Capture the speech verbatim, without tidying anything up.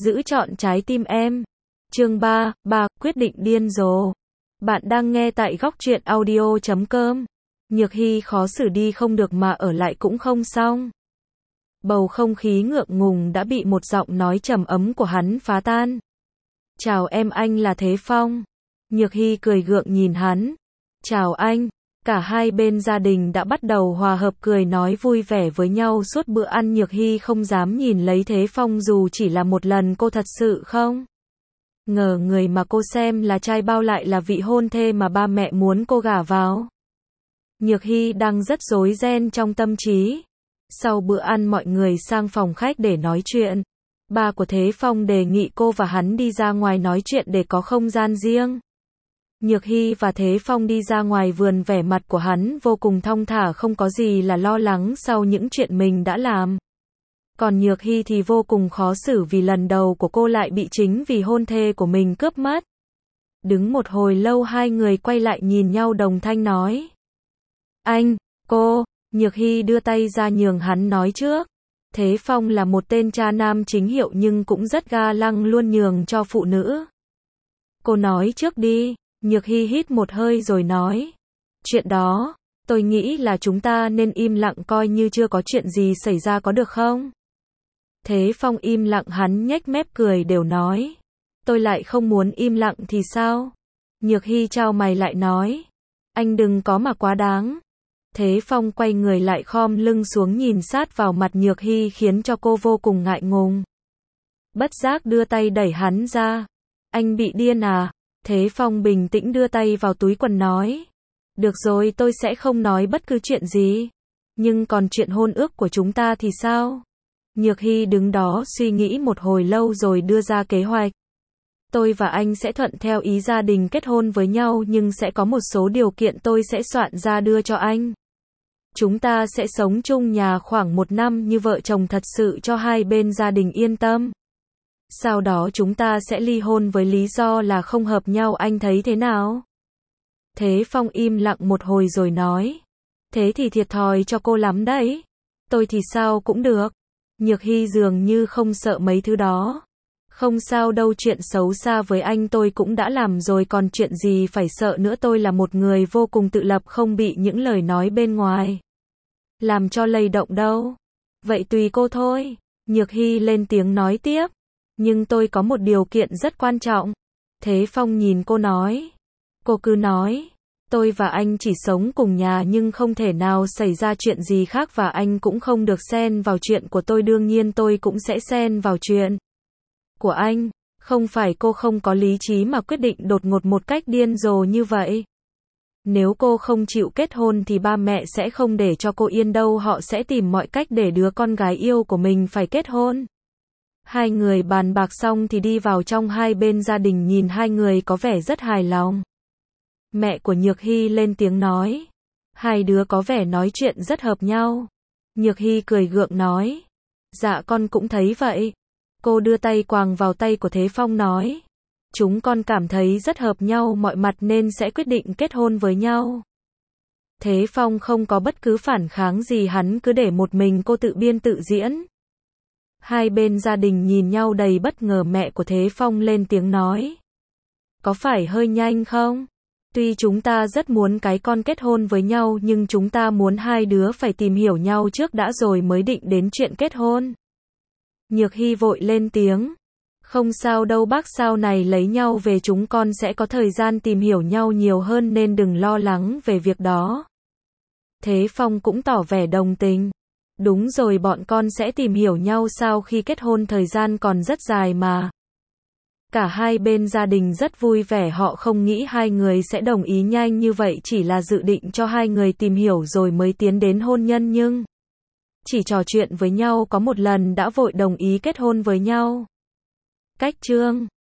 giữ trọn trái tim em. Chương ba, ba, quyết định điên rồ. Bạn đang nghe tại góc truyện audio chấm com. Nhược Hy khó xử đi không được mà ở lại cũng không xong. Bầu không khí ngượng ngùng đã bị một giọng nói trầm ấm của hắn phá tan. Chào em, anh là Thế Phong. Nhược Hy cười gượng nhìn hắn. Chào anh. Cả hai bên gia đình đã bắt đầu hòa hợp cười nói vui vẻ với nhau suốt bữa ăn. Nhược Hy không dám nhìn lấy Thế Phong dù chỉ là một lần. Cô thật sự không ngờ người mà cô xem là trai bao lại là vị hôn thê mà ba mẹ muốn cô gả vào. Nhược Hy đang rất rối ren trong tâm trí. Sau bữa ăn mọi người sang phòng khách để nói chuyện. Ba của Thế Phong đề nghị cô và hắn đi ra ngoài nói chuyện để có không gian riêng. Nhược Hy và Thế Phong đi ra ngoài vườn, vẻ mặt của hắn vô cùng thong thả, không có gì là lo lắng sau những chuyện mình đã làm. Còn Nhược Hy thì vô cùng khó xử vì lần đầu của cô lại bị chính vì hôn thê của mình cướp mất. Đứng một hồi lâu hai người quay lại nhìn nhau đồng thanh nói. Anh, cô. Nhược Hy đưa tay ra nhường hắn nói trước. Thế Phong là một tên cha nam chính hiệu nhưng cũng rất ga lăng, luôn nhường cho phụ nữ. Cô nói trước đi. Nhược Hy hít một hơi rồi nói. Chuyện đó, tôi nghĩ là chúng ta nên im lặng coi như chưa có chuyện gì xảy ra, có được không? Thế Phong im lặng, hắn nhếch mép cười đều nói. Tôi lại không muốn im lặng thì sao? Nhược Hy chau mày lại nói. Anh đừng có mà quá đáng. Thế Phong quay người lại khom lưng xuống nhìn sát vào mặt Nhược Hy khiến cho cô vô cùng ngại ngùng. Bất giác đưa tay đẩy hắn ra. Anh bị điên à? Thế Phong bình tĩnh đưa tay vào túi quần nói. Được rồi, tôi sẽ không nói bất cứ chuyện gì. Nhưng còn chuyện hôn ước của chúng ta thì sao? Nhược Hy đứng đó suy nghĩ một hồi lâu rồi đưa ra kế hoạch. Tôi và anh sẽ thuận theo ý gia đình kết hôn với nhau, nhưng sẽ có một số điều kiện tôi sẽ soạn ra đưa cho anh. Chúng ta sẽ sống chung nhà khoảng một năm như vợ chồng thật sự cho hai bên gia đình yên tâm. Sau đó chúng ta sẽ ly hôn với lý do là không hợp nhau, anh thấy thế nào? Thế Phong im lặng một hồi rồi nói. Thế thì thiệt thòi cho cô lắm đấy. Tôi thì sao cũng được. Nhược Hy dường như không sợ mấy thứ đó. Không sao đâu, chuyện xấu xa với anh tôi cũng đã làm rồi, còn chuyện gì phải sợ nữa. Tôi là một người vô cùng tự lập, không bị những lời nói bên ngoài làm cho lay động đâu. Vậy tùy cô thôi. Nhược Hy lên tiếng nói tiếp. Nhưng tôi có một điều kiện rất quan trọng. Thế Phong nhìn cô nói. Cô cứ nói. Tôi và anh chỉ sống cùng nhà nhưng không thể nào xảy ra chuyện gì khác, và anh cũng không được xen vào chuyện của tôi. Đương nhiên tôi cũng sẽ xen vào chuyện của anh. Không phải cô không có lý trí mà quyết định đột ngột một cách điên rồ như vậy. Nếu cô không chịu kết hôn thì ba mẹ sẽ không để cho cô yên đâu, họ sẽ tìm mọi cách để đứa con gái yêu của mình phải kết hôn. Hai người bàn bạc xong thì đi vào trong, hai bên gia đình nhìn hai người có vẻ rất hài lòng. Mẹ của Nhược Hy lên tiếng nói. Hai đứa có vẻ nói chuyện rất hợp nhau. Nhược Hy cười gượng nói. Dạ con cũng thấy vậy. Cô đưa tay quàng vào tay của Thế Phong nói. Chúng con cảm thấy rất hợp nhau mọi mặt nên sẽ quyết định kết hôn với nhau. Thế Phong không có bất cứ phản kháng gì, hắn cứ để một mình cô tự biên tự diễn. Hai bên gia đình nhìn nhau đầy bất ngờ. Mẹ của Thế Phong lên tiếng nói. Có phải hơi nhanh không? Tuy chúng ta rất muốn cái con kết hôn với nhau nhưng chúng ta muốn hai đứa phải tìm hiểu nhau trước đã rồi mới định đến chuyện kết hôn. Nhược Hy vội lên tiếng. Không sao đâu bác, sau này lấy nhau về chúng con sẽ có thời gian tìm hiểu nhau nhiều hơn nên đừng lo lắng về việc đó. Thế Phong cũng tỏ vẻ đồng tình. Đúng rồi, bọn con sẽ tìm hiểu nhau sau khi kết hôn, thời gian còn rất dài mà. Cả hai bên gia đình rất vui vẻ, họ không nghĩ hai người sẽ đồng ý nhanh như vậy, chỉ là dự định cho hai người tìm hiểu rồi mới tiến đến hôn nhân, nhưng chỉ trò chuyện với nhau có một lần đã vội đồng ý kết hôn với nhau. Cách chương